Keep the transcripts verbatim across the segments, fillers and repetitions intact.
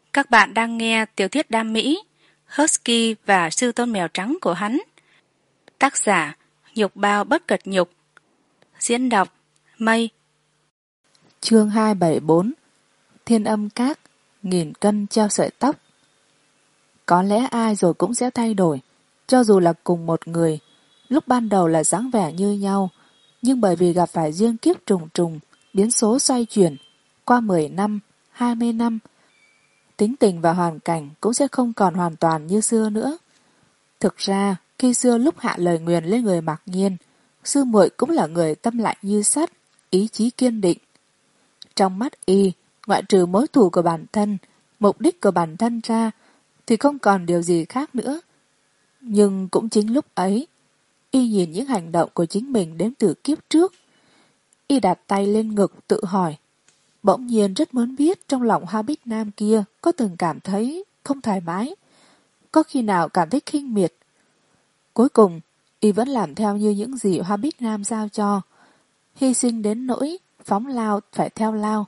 Các bạn đang nghe tiểu thuyết đam mỹ Husky và sư tôn mèo trắng của hắn. Tác giả Nhục Bao Bất Cật Nhục. Diễn đọc Mây. Chương hai bảy bốn. Thiên âm các, nghìn cân treo sợi tóc. Có lẽ ai rồi cũng sẽ thay đổi, cho dù là cùng một người. Lúc ban đầu là dáng vẻ như nhau, nhưng bởi vì gặp phải duyên kiếp trùng trùng, biến số xoay chuyển, qua mười năm, hai mươi năm, tính tình và hoàn cảnh cũng sẽ không còn hoàn toàn như xưa nữa. Thực ra, khi xưa lúc hạ lời nguyền lên người Mạc Nhiên, sư muội cũng là người tâm lạnh như sắt, ý chí kiên định. Trong mắt y, ngoại trừ mối thù của bản thân, mục đích của bản thân ra, thì không còn điều gì khác nữa. Nhưng cũng chính lúc ấy, y nhìn những hành động của chính mình đến từ kiếp trước. Y đặt tay lên ngực tự hỏi, bỗng nhiên rất muốn biết trong lòng Hoa Bích Nam kia có từng cảm thấy không thoải mái, có khi nào cảm thấy khinh miệt. Cuối cùng, y vẫn làm theo như những gì Hoa Bích Nam giao cho, hy sinh đến nỗi phóng lao phải theo lao.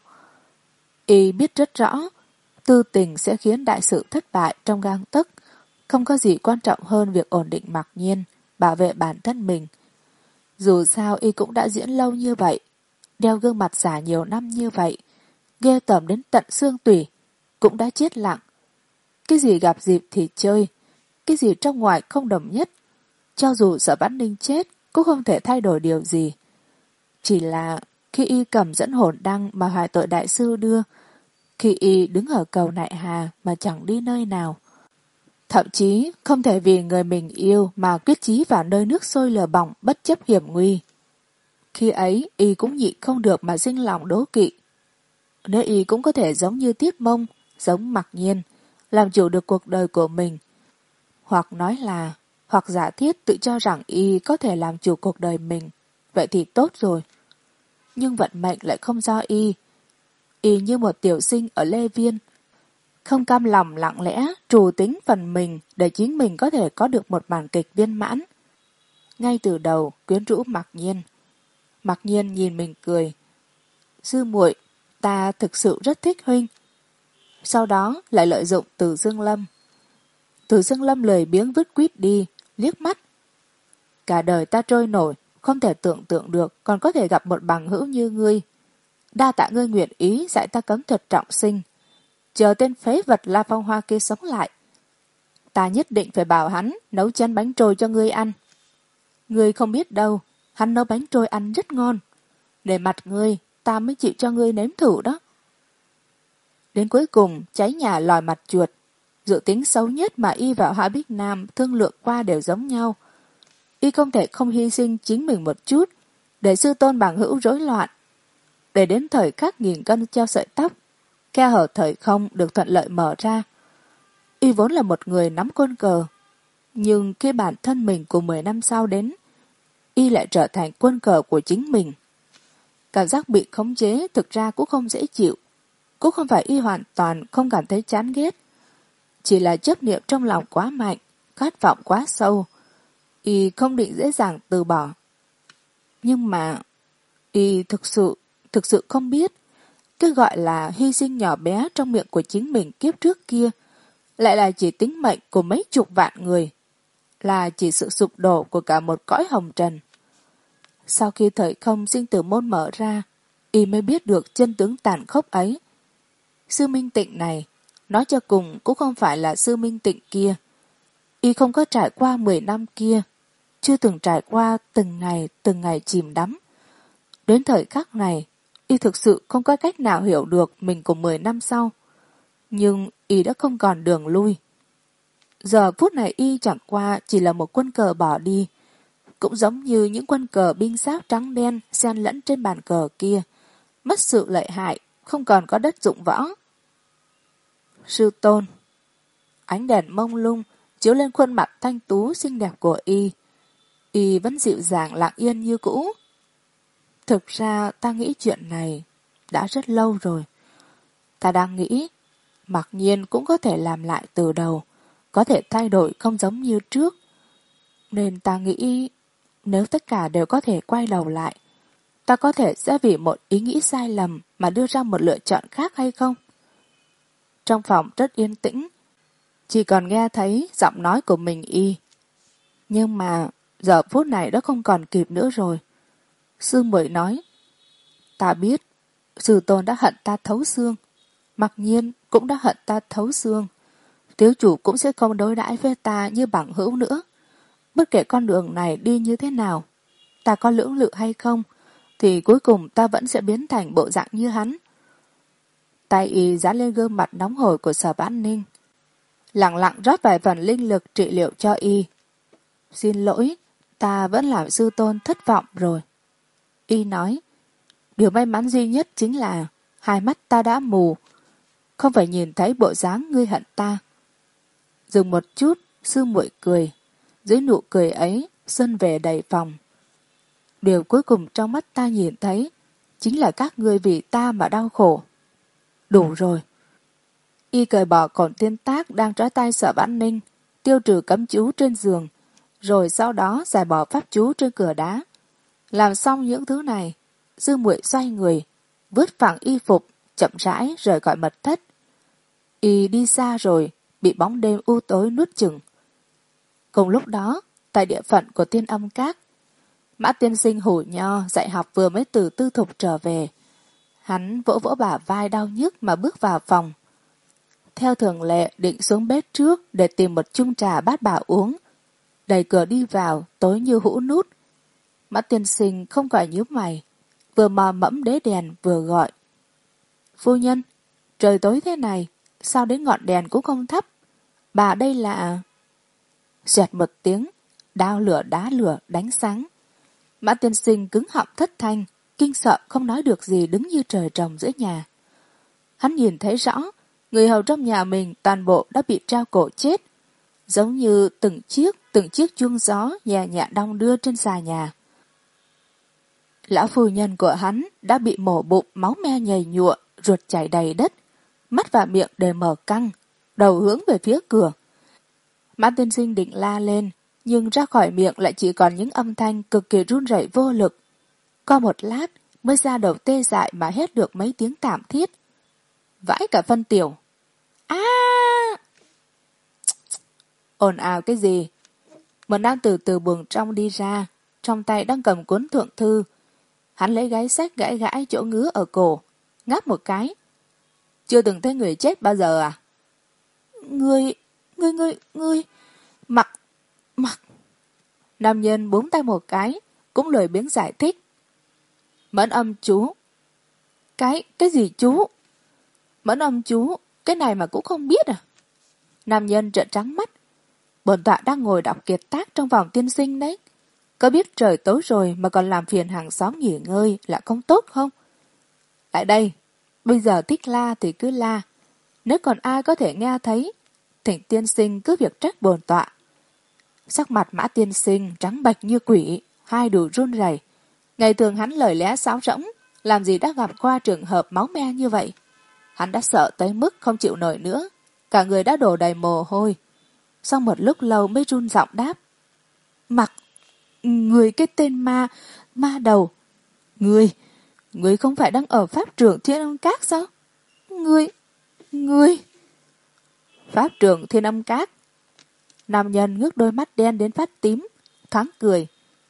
Y biết rất rõ, tư tình sẽ khiến đại sự thất bại trong gang tấc, không có gì quan trọng hơn việc ổn định Mạc Nhiên, bảo vệ bản thân mình. Dù sao y cũng đã diễn lâu như vậy, đeo gương mặt giả nhiều năm như vậy, ghê tởm đến tận xương tủy, cũng đã chết lặng. Cái gì gặp dịp thì chơi, cái gì trong ngoài không đồng nhất, cho dù Sở Vãn Ninh chết cũng không thể thay đổi điều gì. Chỉ là khi y cầm dẫn hồn đăng mà Hoài Tội Đại Sư đưa, khi y đứng ở cầu Nại Hà mà chẳng đi nơi nào, thậm chí không thể vì người mình yêu mà quyết chí vào nơi nước sôi lửa bỏng bất chấp hiểm nguy. Khi ấy y cũng nhịn không được mà sinh lòng đố kỵ. Nếu y cũng có thể giống như Tiết Mông, giống Mạc Nhiên, làm chủ được cuộc đời của mình, hoặc nói là, hoặc giả thiết tự cho rằng y có thể làm chủ cuộc đời mình, vậy thì tốt rồi. Nhưng vận mệnh lại không do y. Y như một tiểu sinh ở Lê Viên, không cam lòng lặng lẽ trù tính phần mình để chính mình có thể có được một màn kịch viên mãn. Ngay từ đầu quyến rũ Mạc Nhiên. Mạc Nhiên nhìn mình cười. Sư muội, ta thực sự rất thích huynh. Sau đó lại lợi dụng Từ Dương Lâm. Từ Dương Lâm lười biếng vứt quýt đi, liếc mắt. Cả đời ta trôi nổi, không thể tưởng tượng được còn có thể gặp một bằng hữu như ngươi. Đa tạ ngươi nguyện ý dạy ta cấm thuật trọng sinh. Chờ tên phế vật La Phong Hoa kia sống lại, ta nhất định phải bảo hắn nấu chén bánh trôi cho ngươi ăn. Ngươi không biết đâu, hắn nấu bánh trôi ăn rất ngon. Để mặt ngươi, ta mới chịu cho ngươi nếm thử đó. Đến cuối cùng, cháy nhà lòi mặt chuột. Dự tính xấu nhất mà y và Hoa Bích Nam thương lượng qua đều giống nhau. Y không thể không hy sinh chính mình một chút, để sư tôn bằng hữu rối loạn. Để đến thời khắc nghìn cân treo sợi tóc, khe hở thời không được thuận lợi mở ra. Y vốn là một người nắm quân cờ, nhưng khi bản thân mình của mười năm sau đến, y lại trở thành quân cờ của chính mình. Cảm giác bị khống chế thực ra cũng không dễ chịu. Cũng không phải y hoàn toàn không cảm thấy chán ghét, chỉ là chấp niệm trong lòng quá mạnh, khát vọng quá sâu. Y không định dễ dàng từ bỏ. Nhưng mà y thực sự, thực sự không biết, cái gọi là hy sinh nhỏ bé trong miệng của chính mình kiếp trước kia, lại là chỉ tính mệnh của mấy chục vạn người, là chỉ sự sụp đổ của cả một cõi hồng trần. Sau khi thời không sinh tử môn mở ra, y mới biết được chân tướng tàn khốc ấy. Sư Minh Tịnh này, nói cho cùng cũng không phải là Sư Minh Tịnh kia. Y không có trải qua mười năm kia, chưa từng trải qua từng ngày từng ngày chìm đắm. Đến thời khắc này, y thực sự không có cách nào hiểu được mình của mười năm sau. Nhưng y đã không còn đường lui. Giờ phút này y chẳng qua chỉ là một quân cờ bỏ đi, cũng giống như những quân cờ binh giáp trắng đen xen lẫn trên bàn cờ kia, mất sự lợi hại, không còn có đất dụng võ. Sư tôn. Ánh đèn mông lung chiếu lên khuôn mặt thanh tú xinh đẹp của y. Y vẫn dịu dàng lặng yên như cũ. Thực ra ta nghĩ chuyện này đã rất lâu rồi. Ta đang nghĩ Mặc Nhiên cũng có thể làm lại từ đầu, có thể thay đổi không giống như trước. Nên ta nghĩ nếu tất cả đều có thể quay đầu lại, ta có thể sẽ vì một ý nghĩ sai lầm mà đưa ra một lựa chọn khác hay không? trong phòng rất yên tĩnh, chỉ còn nghe thấy giọng nói của mình y. Nhưng mà giờ phút này đã không còn kịp nữa rồi. Sư muội nói, ta biết, sư tôn đã hận ta thấu xương, mặc nhiên cũng đã hận ta thấu xương. Thiếu chủ cũng sẽ không đối đãi với ta như bằng hữu nữa. Bất kể con đường này đi như thế nào, ta có lưỡng lự hay không, thì cuối cùng ta vẫn sẽ biến thành bộ dạng như hắn. Tay y dán lên gương mặt nóng hổi của Sở Vãn Ninh, lặng lặng rót vài phần linh lực trị liệu cho y. Xin lỗi, ta vẫn làm sư tôn thất vọng rồi. Y nói, điều may mắn duy nhất chính là hai mắt ta đã mù, không phải nhìn thấy bộ dáng ngươi hận ta. Dừng một chút, sư muội cười. Dưới nụ cười ấy, xuân về đầy phòng. Điều cuối cùng trong mắt ta nhìn thấy chính là các ngươi vì ta mà đau khổ. Đủ rồi. Y cởi bỏ cổn tiên tác đang trói tay Sở Vãn Ninh, tiêu trừ cấm chú trên giường, rồi sau đó giải bỏ pháp chú trên cửa đá. Làm xong những thứ này, sư muội xoay người, vứt phẳng y phục, chậm rãi rời khỏi mật thất. Y đi xa rồi, bị bóng đêm u tối nuốt chửng. Cùng lúc đó, tại địa phận của Tiên Âm Các, Mã tiên sinh hủ nho dạy học vừa mới từ tư thục trở về. Hắn vỗ vỗ bả vai đau nhức mà bước vào phòng. Theo thường lệ định xuống bếp trước để tìm một chung trà bát bà uống. Đẩy cửa đi vào, tối như hũ nút. Mã tiên sinh không khỏi nhíu mày, vừa mò mẫm đế đèn vừa gọi. Phu nhân, trời tối thế này, sao đến ngọn đèn cũng không thắp? Bà đây là... Xoẹt một tiếng, đao lửa đá lửa đánh sáng. Mã tiên sinh cứng họng thất thanh, kinh sợ không nói được gì đứng như trời trồng giữa nhà. Hắn nhìn thấy rõ, người hầu trong nhà mình toàn bộ đã bị treo cổ chết, giống như từng chiếc, từng chiếc chuông gió nhẹ nhẹ đong đưa trên xà nhà. Lão phu nhân của hắn đã bị mổ bụng, máu me nhầy nhụa, ruột chảy đầy đất, mắt và miệng đều mở căng, đầu hướng về phía cửa. Mã tiên sinh định la lên, nhưng ra khỏi miệng lại chỉ còn những âm thanh cực kỳ run rẩy vô lực. Qua một lát mới ra đầu tê dại mà hét được mấy tiếng thảm thiết. Vãi cả phân tiểu. A! À! Ồn ào cái gì? Một nam tử từ buồng trong đi ra, trong tay đang cầm cuốn thượng thư. Hắn lấy gáy xách gãi gãi chỗ ngứa ở cổ, ngáp một cái. Chưa từng thấy người chết bao giờ à? Ngươi, ngươi, ngươi, ngươi, mặc, mặc. Nam nhân búng tay một cái, cũng lười biếng giải thích. Mẫn âm chú. Cái, cái gì chú? Mẫn âm chú, cái này mà cũng không biết à? Nam nhân trợn trắng mắt. Bổn tọa đang ngồi đọc kiệt tác trong vòng tiên sinh đấy. Có biết trời tối rồi mà còn làm phiền hàng xóm nghỉ ngơi là không tốt không? Lại đây, bây giờ thích la thì cứ la. Nếu còn ai có thể nghe thấy, thỉnh tiên sinh cứ việc trách bổn tọa. Sắc mặt Mã tiên sinh trắng bệch như quỷ, hai đùi run rẩy. Ngày thường hắn lời lẽ sáo rỗng, làm gì đã gặp qua trường hợp máu me như vậy. Hắn đã sợ tới mức không chịu nổi nữa, cả người đã đổ đầy mồ hôi. Sau một lúc lâu mới run giọng đáp. Mặc, người cái tên ma, ma đầu. Người, người không phải đang ở pháp trường Thiên Âm Các sao? Người, người. Pháp trường Thiên Âm Các. Nam nhân ngước đôi mắt đen đến phát tím, thoáng cười.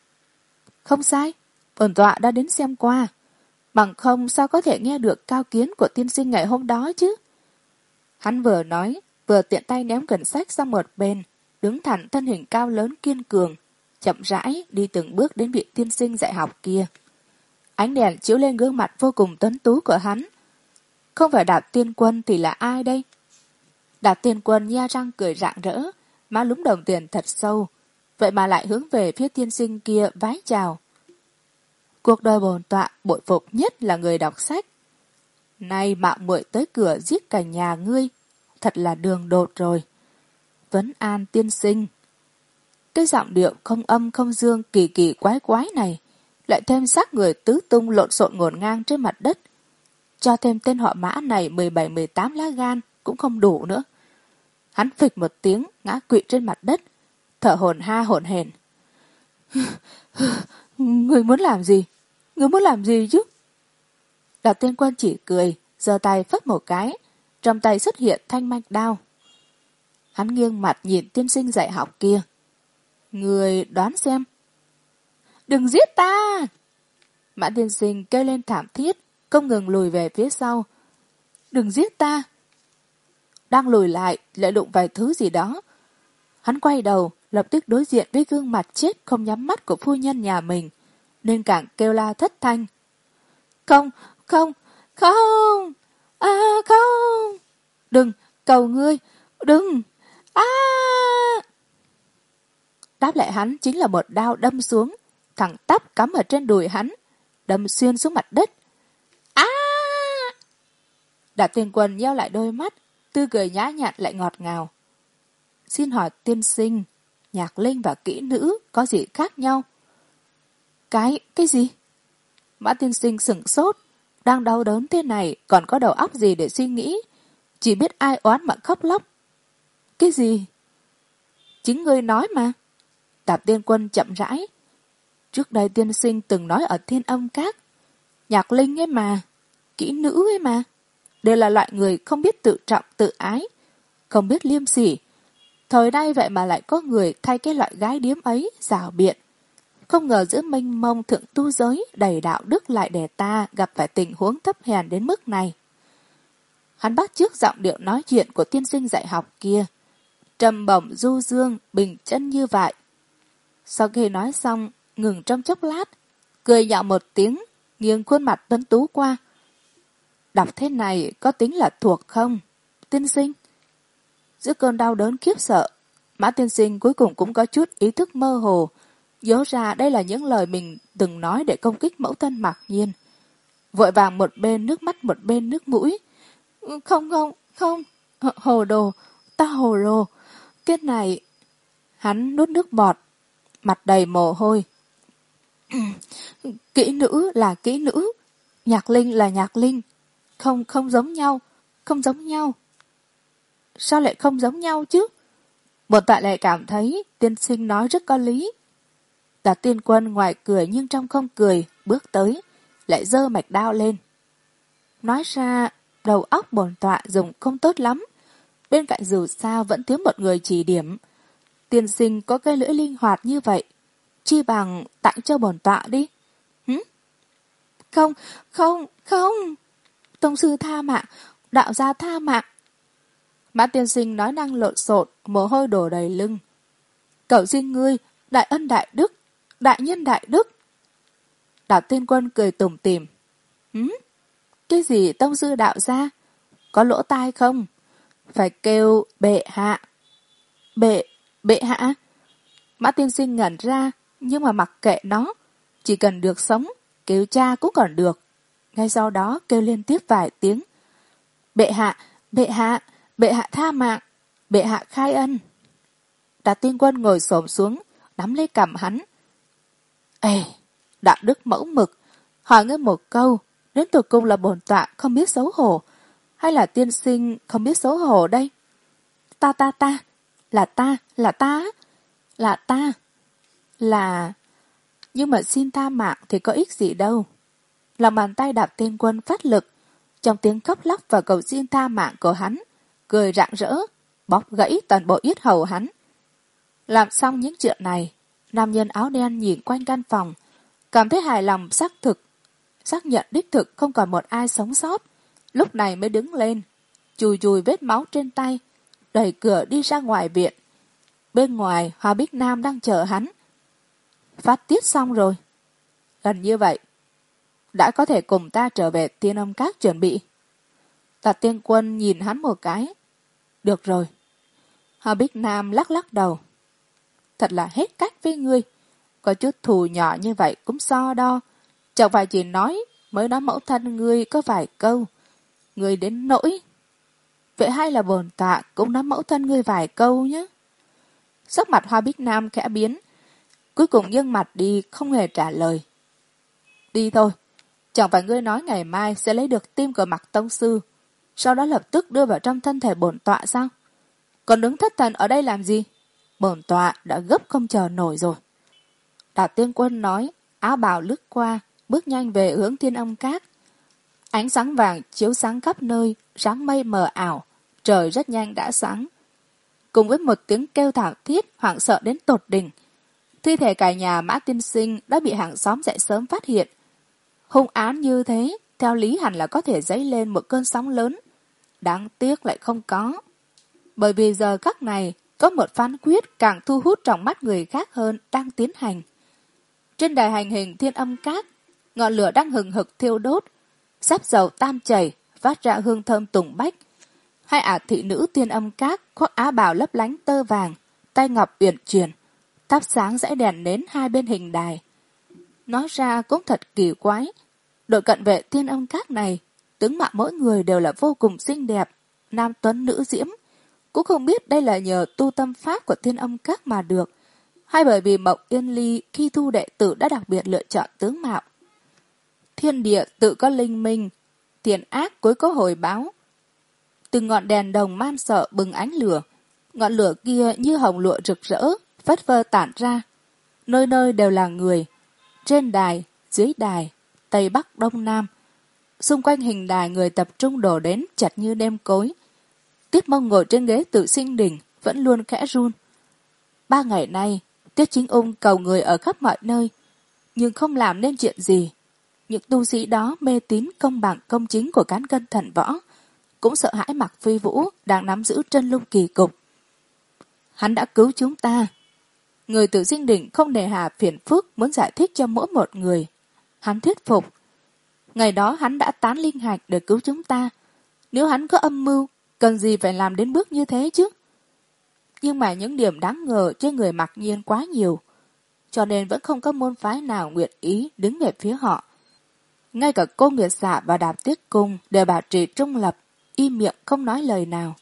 Không sai, bổn tọa đã đến xem qua. Bằng không sao có thể nghe được cao kiến của tiên sinh ngày hôm đó chứ? Hắn vừa nói, vừa tiện tay ném quyển sách sang một bên, đứng thẳng thân hình cao lớn kiên cường, chậm rãi đi từng bước đến vị tiên sinh dạy học kia. Ánh đèn chiếu lên gương mặt vô cùng tuấn tú của hắn. Không phải Đạp Tiên Quân thì là ai đây? Đạp Tiên Quân nhe răng cười rạng rỡ, má lúm đồng tiền thật sâu, vậy mà lại hướng về phía tiên sinh kia vái chào. Cuộc đời bổn tọa bội phục nhất là người đọc sách. Nay mạo muội tới cửa giết cả nhà ngươi, thật là đường đột rồi. Vấn an tiên sinh. Cái giọng điệu không âm không dương kỳ kỳ quái quái này, lại thêm xác người tứ tung lộn xộn ngổn ngang trên mặt đất. Cho thêm tên họ Mã này mười bảy mười tám lá gan cũng không đủ nữa. Hắn phịch một tiếng ngã quỵ trên mặt đất, thở hổn ha hổn hển. Người muốn làm gì? Người muốn làm gì chứ? Đạp Tiên Quân chỉ cười, giơ tay phất một cái, trong tay xuất hiện thanh mạch đao. Hắn nghiêng mặt nhìn tiên sinh dạy học kia. Người đoán xem. Đừng giết ta! Mã tiên sinh kêu lên thảm thiết, không ngừng lùi về phía sau. Đừng giết ta! Đang lùi lại, lại đụng vài thứ gì đó. Hắn quay đầu, lập tức đối diện với gương mặt chết không nhắm mắt của phu nhân nhà mình, nên càng kêu la thất thanh. Không, không, không! À, không! Đừng, cầu ngươi, đừng! À! Đáp lại hắn chính là một đao đâm xuống, thẳng tắp cắm ở trên đùi hắn, đâm xuyên xuống mặt đất. À! Đạt Tiên Quân nheo lại đôi mắt, tươi cười nhã nhặn lại ngọt ngào. Xin hỏi tiên sinh, nhạc linh và kỹ nữ có gì khác nhau? Cái, cái gì? Mã tiên sinh sửng sốt, đang đau đớn thế này còn có đầu óc gì để suy nghĩ, chỉ biết ai oán mà khóc lóc. Cái gì? Chính ngươi nói mà. Tạp Tiên Quân chậm rãi. Trước đây tiên sinh từng nói ở Thiên Âm Các, nhạc linh ấy mà, kỹ nữ ấy mà, đều là loại người không biết tự trọng tự ái, không biết liêm sỉ. Thời nay vậy mà lại có người thay cái loại gái điếm ấy rảo biện. Không ngờ giữa mênh mông thượng tu giới đầy đạo đức lại để ta gặp phải tình huống thấp hèn đến mức này. Hắn bắt chước giọng điệu nói chuyện của tiên sinh dạy học kia, trầm bổng du dương, bình chân như vậy. Sau khi nói xong, ngừng trong chốc lát, cười nhạo một tiếng, nghiêng khuôn mặt tuấn tú qua. Đọc thế này có tính là thuộc không, tiên sinh? Giữa cơn đau đớn khiếp sợ, Mã tiên sinh cuối cùng cũng có chút ý thức mơ hồ, nhớ ra đây là những lời mình từng nói để công kích mẫu thân Mạc Nhiên. Vội vàng một bên nước mắt một bên nước mũi. Không không, không, hồ đồ, ta hồ đồ, cái này... Hắn nuốt nước bọt, mặt đầy mồ hôi. Kỹ nữ là kỹ nữ, nhạc linh là nhạc linh, không không giống nhau, không giống nhau. Sao lại không giống nhau chứ? Bổn tọa lại cảm thấy tiên sinh nói rất có lý. Đạt Tiên Quân ngoài cười nhưng trong không cười, bước tới, lại giơ mạch đao lên. Nói ra, đầu óc bổn tọa dùng không tốt lắm, bên cạnh dù sao vẫn thiếu một người chỉ điểm. Tiên sinh có cái lưỡi linh hoạt như vậy, chi bằng tặng cho bổn tọa đi. Hử? Không, không, không. Tông sư tha mạng, đạo gia tha mạng. Mã tiên sinh nói năng lộn xộn, mồ hôi đổ đầy lưng. Cầu xin ngươi, đại ân đại đức, đại nhân đại đức. Đạo Tiên Quân cười tủm tỉm. Hử? Cái gì tông sư đạo gia? Có lỗ tai không? Phải kêu bệ hạ. Bệ, bệ hạ? Mã tiên sinh ngẩn ra, nhưng mà mặc kệ nó. Chỉ cần được sống, kêu cha cũng còn được. Ngay sau đó kêu liên tiếp vài tiếng. Bệ hạ, bệ hạ, bệ hạ tha mạng, bệ hạ khai ân. Đạt Tiên Quân ngồi xổm xuống, nắm lấy cằm hắn. Ê, đạo đức mẫu mực, hỏi ngươi một câu, đến tột cùng là bổn tọa không biết xấu hổ, hay là tiên sinh không biết xấu hổ đây? Ta ta ta, là ta, là ta, là ta, là... Nhưng mà xin tha mạng thì có ích gì đâu. Lòng bàn tay Đạt Tiên Quân phát lực, trong tiếng khóc lóc và cầu xin tha mạng của hắn, cười rạng rỡ, bóp gãy toàn bộ yết hầu hắn. Làm xong những chuyện này, nam nhân áo đen nhìn quanh căn phòng, cảm thấy hài lòng xác thực, xác nhận đích thực không còn một ai sống sót, lúc này mới đứng lên, chùi chùi vết máu trên tay, đẩy cửa đi ra ngoài viện. Bên ngoài, Hoa Bích Nam đang chờ hắn. Phát tiết xong rồi. Gần như vậy, đã có thể cùng ta trở về Tiên Âm Các chuẩn bị. Đạt Tiên Quân nhìn hắn một cái. Được rồi. Hoa Bích Nam lắc lắc đầu. Thật là hết cách với ngươi. Có chút thù nhỏ như vậy cũng so đo. Chẳng phải chỉ nói, mới nói mẫu thân ngươi có vài câu. Ngươi đến nỗi. Vậy hay là bổn tọa cũng nói mẫu thân ngươi vài câu nhé. Sắc mặt Hoa Bích Nam khẽ biến. Cuối cùng nghiêng mặt đi không hề trả lời. Đi thôi. Chẳng phải ngươi nói ngày mai sẽ lấy được tim của Mạc Tông Sư, sau đó lập tức đưa vào trong thân thể bổn tọa sao? Còn đứng thất thần ở đây làm gì? Bổn tọa đã gấp không chờ nổi rồi. Đạt Tiên Quân nói, áo bào lướt qua, bước nhanh về hướng Thiên Âm Các. Ánh sáng vàng chiếu sáng khắp nơi, dáng mây mờ ảo, trời rất nhanh đã sáng. Cùng với một tiếng kêu thảm thiết hoảng sợ đến tột đỉnh, thi thể cả nhà Mã tiên sinh đã bị hàng xóm dậy sớm phát hiện. Hung án như thế, theo lý hẳn là có thể dấy lên một cơn sóng lớn. Đáng tiếc lại không có. Bởi vì giờ khắc này, có một phán quyết càng thu hút trong mắt người khác hơn đang tiến hành. Trên đài hành hình Thiên Âm Các, ngọn lửa đang hừng hực thiêu đốt, sáp dầu tan chảy, phát ra hương thơm tùng bách. Hai ả thị nữ Thiên Âm Các khoác áo bào lấp lánh tơ vàng, tay ngọc uyển chuyển, thắp sáng dãy đèn nến hai bên hình đài. Nói ra cũng thật kỳ quái, đội cận vệ Thiên Âm Các này, tướng mạo mỗi người đều là vô cùng xinh đẹp, nam tuấn nữ diễm. Cũng không biết đây là nhờ tu tâm pháp của Thiên Âm Các mà được, hay bởi vì Mộc Yên Ly khi thu đệ tử đã đặc biệt lựa chọn tướng mạo. Thiên địa tự có linh minh, thiện ác cuối có hồi báo. Từng ngọn đèn đồng man sợ bừng ánh lửa, ngọn lửa kia như hồng lụa rực rỡ, phất phơ tản ra. Nơi nơi đều là người, trên đài, dưới đài, tây bắc đông nam. Xung quanh hình đài người tập trung đổ đến chặt như đêm cối. Tiết Mông ngồi trên ghế Tự Sinh Đỉnh vẫn luôn khẽ run. Ba ngày nay, Tiết Chính Ung cầu người ở khắp mọi nơi, nhưng không làm nên chuyện gì. Những tu sĩ đó mê tín công bằng công chính của cán cân thần võ, cũng sợ hãi Mạc Phi Vũ đang nắm giữ chân lung kỳ cục. Hắn đã cứu chúng ta. Người Tự Sinh Đỉnh không nề hà phiền phức muốn giải thích cho mỗi một người. Hắn thuyết phục. Ngày đó hắn đã tán linh hạch để cứu chúng ta. Nếu hắn có âm mưu, cần gì phải làm đến bước như thế chứ? Nhưng mà những điểm đáng ngờ trên người Mạc Nhiên quá nhiều, cho nên vẫn không có môn phái nào nguyện ý đứng về phía họ. Ngay cả cô Nguyệt Dạ và Đạp Tiết Cung đều bảo trì trung lập, im miệng không nói lời nào.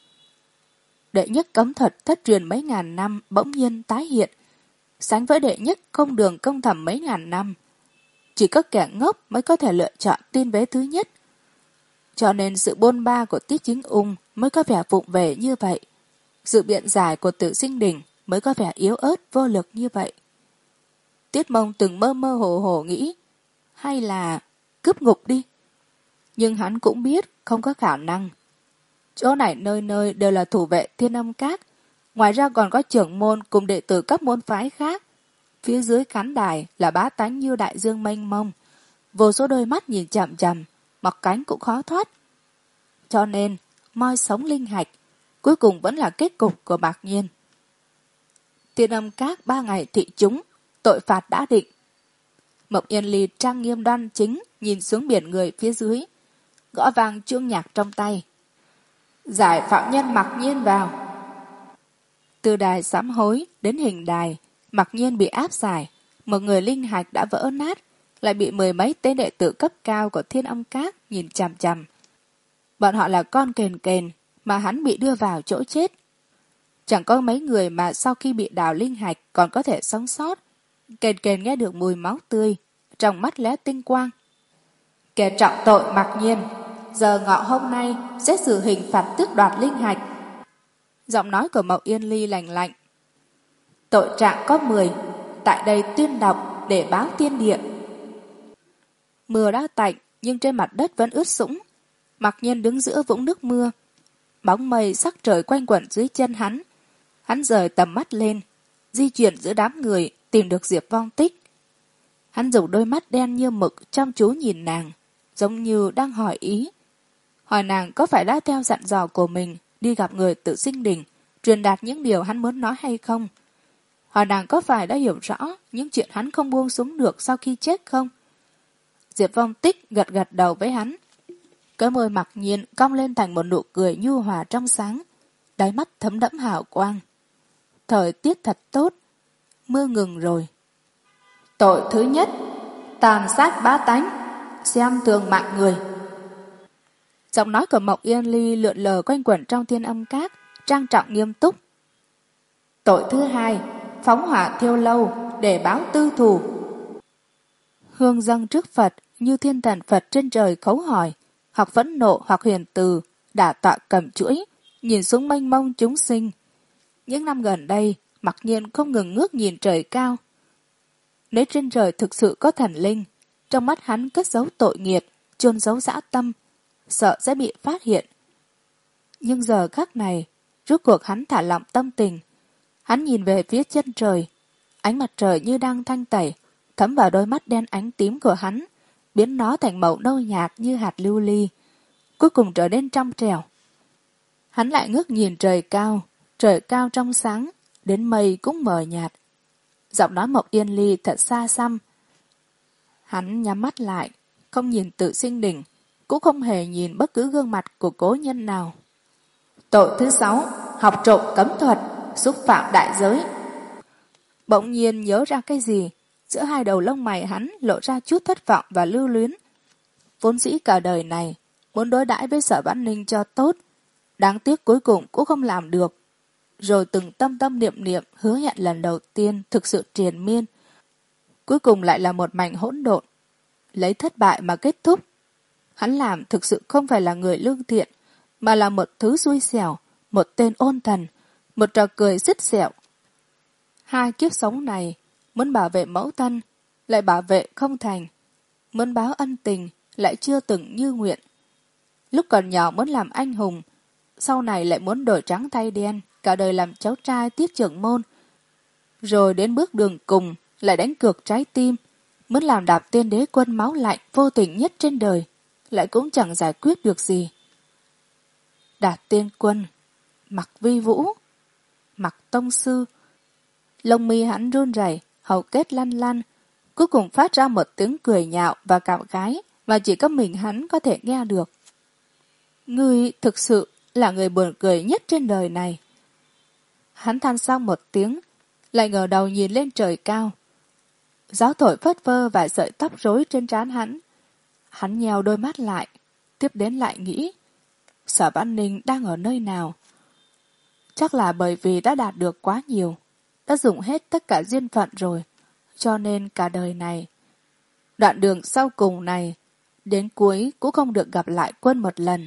Đệ nhất cấm thuật thất truyền mấy ngàn năm bỗng nhiên tái hiện, sánh với đệ nhất không đường công thẩm mấy ngàn năm. Chỉ có kẻ ngốc mới có thể lựa chọn tin vế thứ nhất. Cho nên sự bôn ba của Tiết Chính Ung mới có vẻ vụng về như vậy. Sự biện giải của Tự Sinh Đỉnh mới có vẻ yếu ớt vô lực như vậy. Tiết Mông từng mơ mơ hồ hồ nghĩ, hay là cướp ngục đi. Nhưng hắn cũng biết không có khả năng. Chỗ này nơi nơi đều là thủ vệ Thiên Âm Các, ngoài ra còn có trưởng môn cùng đệ tử các môn phái khác. Phía dưới khán đài là bá tánh như đại dương mênh mông, vô số đôi mắt nhìn chằm chằm, mọc cánh cũng khó thoát. Cho nên, moi sống linh hạch, cuối cùng vẫn là kết cục của Mạc Nhiên. Thiên Âm Các ba ngày thị chúng, tội phạt đã định. Mộc Yên Ly trang nghiêm đoan chính, nhìn xuống biển người phía dưới, gõ vang chuông nhạc trong tay. Giải phạm nhân Mạc Nhiên vào. Từ đài sám hối đến hình đài, Mạc Nhiên bị áp giải, một người linh hạch đã vỡ nát, lại bị mười mấy tên đệ tử cấp cao của Thiên Âm Các nhìn chằm chằm. Bọn họ là con kền kền mà hắn bị đưa vào chỗ chết. Chẳng có mấy người mà sau khi bị đào linh hạch còn có thể sống sót. Kền kền nghe được mùi máu tươi, trong mắt lóe tinh quang. Kẻ trọng tội Mạc Nhiên, giờ ngọ hôm nay xét xử hình phạt tước đoạt linh hạch. Giọng nói của Mộc Yên Ly lành lạnh. Tội trạng có mười, tại đây tuyên đọc để báo tiên địa. Mưa đã tạnh, nhưng trên mặt đất vẫn ướt sũng. Mạc Nhiên đứng giữa vũng nước mưa. Bóng mây sắc trời quanh quẩn dưới chân hắn. Hắn rời tầm mắt lên, di chuyển giữa đám người, tìm được Diệp Vong Tích. Hắn dùng đôi mắt đen như mực chăm chú nhìn nàng, giống như đang hỏi ý. Hỏi nàng có phải đã theo dặn dò của mình đi gặp người Tự Sinh Đỉnh, truyền đạt những điều hắn muốn nói hay không? Hỏi nàng có phải đã hiểu rõ những chuyện hắn không buông xuống được sau khi chết không? Diệp Vong Tích gật gật đầu với hắn. Cái môi Mạc Nhiên cong lên thành một nụ cười nhu hòa trong sáng, đáy mắt thấm đẫm hào quang. Thời tiết thật tốt, mưa ngừng rồi. Tội thứ nhất, tàn sát bá tánh, xem thường mạng người. Giọng nói của Mộc Yên Ly lượn lờ quanh quẩn trong Thiên Âm Các, trang trọng nghiêm túc. Tội thứ hai, phóng hỏa thiêu lâu để báo tư thù. Hương dâng trước Phật như thiên thần Phật trên trời khấu hỏi, hoặc phẫn nộ hoặc hiền từ, đả tọa cầm chuỗi, nhìn xuống mênh mông chúng sinh. Những năm gần đây, Mạc Nhiên không ngừng ngước nhìn trời cao. Nếu trên trời thực sự có thần linh, trong mắt hắn cất giấu tội nghiệt, chôn giấu dã tâm, sợ sẽ bị phát hiện. Nhưng giờ khắc này, rốt cuộc hắn thả lỏng tâm tình. Hắn nhìn về phía chân trời, ánh mặt trời như đang thanh tẩy, thấm vào đôi mắt đen ánh tím của hắn, biến nó thành màu nâu nhạt như hạt lưu ly, cuối cùng trở nên trong trẻo. Hắn lại ngước nhìn trời cao, trời cao trong sáng, đến mây cũng mờ nhạt. Giọng nói Mộc Yên Ly thật xa xăm. Hắn nhắm mắt lại, không nhìn Tự Sinh Đỉnh, cũng không hề nhìn bất cứ gương mặt của cố nhân nào. Tội thứ sáu, học trộm cấm thuật, xúc phạm đại giới. Bỗng nhiên nhớ ra cái gì, giữa hai đầu lông mày hắn lộ ra chút thất vọng và lưu luyến. Vốn dĩ cả đời này, muốn đối đãi với Sở Vãn Ninh cho tốt, đáng tiếc cuối cùng cũng không làm được. Rồi từng tâm tâm niệm niệm hứa hẹn lần đầu tiên thực sự triền miên, cuối cùng lại là một mảnh hỗn độn, lấy thất bại mà kết thúc. Hắn làm thực sự không phải là người lương thiện, mà là một thứ xui xẻo, một tên ôn thần, một trò cười sứt sẹo. Hai kiếp sống này, muốn bảo vệ mẫu thân, lại bảo vệ không thành, muốn báo ân tình, lại chưa từng như nguyện. Lúc còn nhỏ muốn làm anh hùng, sau này lại muốn đổi trắng thay đen, cả đời làm cháu trai tiếp trưởng môn. Rồi đến bước đường cùng, lại đánh cược trái tim, muốn làm đạp tiên đế quân máu lạnh vô tình nhất trên đời, lại cũng chẳng giải quyết được gì. Đạt tiên quân, Mặc Vi Vũ, Mặc Tông Sư. Lông mi hắn run rẩy, hầu kết lăn lăn, cuối cùng phát ra một tiếng cười nhạo và cạo gái mà chỉ có mình hắn có thể nghe được. Ngươi thực sự là người buồn cười nhất trên đời này. Hắn than xong một tiếng, lại ngờ đầu nhìn lên trời cao. Gió thổi phất phơ vài sợi tóc rối trên trán hắn. Hắn nheo đôi mắt lại, tiếp đến lại nghĩ, Sở Vãn Ninh đang ở nơi nào? Chắc là bởi vì đã đạt được quá nhiều, đã dùng hết tất cả duyên phận rồi, cho nên cả đời này, đoạn đường sau cùng này, đến cuối cũng không được gặp lại quân một lần.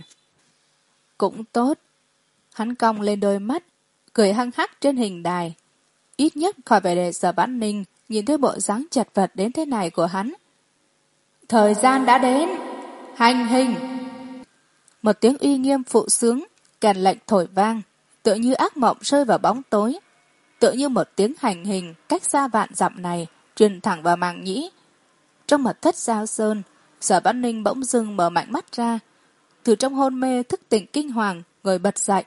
Cũng tốt. Hắn cong lên đôi mắt, cười hăng hắc trên hình đài. Ít nhất khỏi phải để Sở Vãn Ninh nhìn thấy bộ dáng chật vật đến thế này của hắn. Thời gian đã đến. Hành hình. Một tiếng uy nghiêm phụ sướng, kèn lệnh thổi vang, tựa như ác mộng rơi vào bóng tối. Tựa như một tiếng hành hình cách xa vạn dặm này, truyền thẳng vào màng nhĩ. Trong mật thất Giao Sơn, Sở Vãn Ninh bỗng dưng mở mạnh mắt ra. Từ trong hôn mê thức tỉnh kinh hoàng, ngồi bật dậy.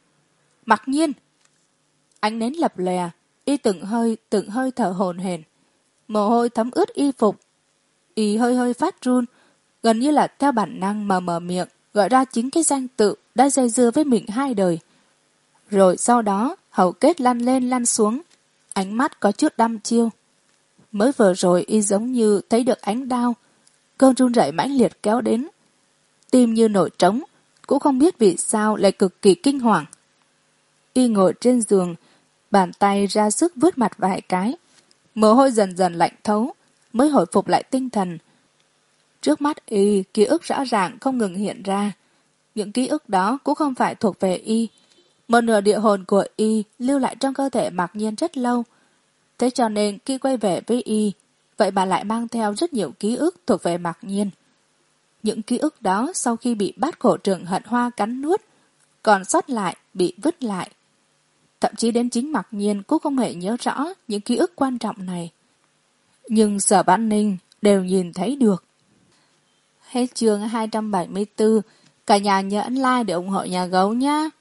Mặc Nhiên! Ánh nến lập lòe, y từng hơi, từng hơi thở hổn hển. Mồ hôi thấm ướt y phục. Y hơi hơi phát run, gần như là theo bản năng mà mở miệng, gọi ra chính cái danh tự đã dây dưa với mình hai đời. Rồi sau đó, hầu kết lăn lên lăn xuống, ánh mắt có chút đăm chiêu. Mới vừa rồi y giống như thấy được ánh đao, cơn run rẩy mãnh liệt kéo đến. Tim như nổi trống, cũng không biết vì sao lại cực kỳ kinh hoàng. Y ngồi trên giường, bàn tay ra sức vuốt mặt vài cái. Mồ hôi dần dần lạnh thấu, mới hồi phục lại tinh thần. Trước mắt y, ký ức rõ ràng không ngừng hiện ra. Những ký ức đó cũng không phải thuộc về y. Một nửa địa hồn của y lưu lại trong cơ thể Mặc Nhiên rất lâu. Thế cho nên khi quay về với y, vậy bà lại mang theo rất nhiều ký ức thuộc về Mặc Nhiên. Những ký ức đó sau khi bị bát khổ trường hận hoa cắn nuốt, còn sót lại bị vứt lại. Thậm chí đến chính Mặc Nhiên cũng không hề nhớ rõ những ký ức quan trọng này. Nhưng Sở Vãn Ninh đều nhìn thấy được. Hết chương hai trăm bảy mươi tư. Cả nhà nhớ ấn like để ủng hộ nhà gấu nhé.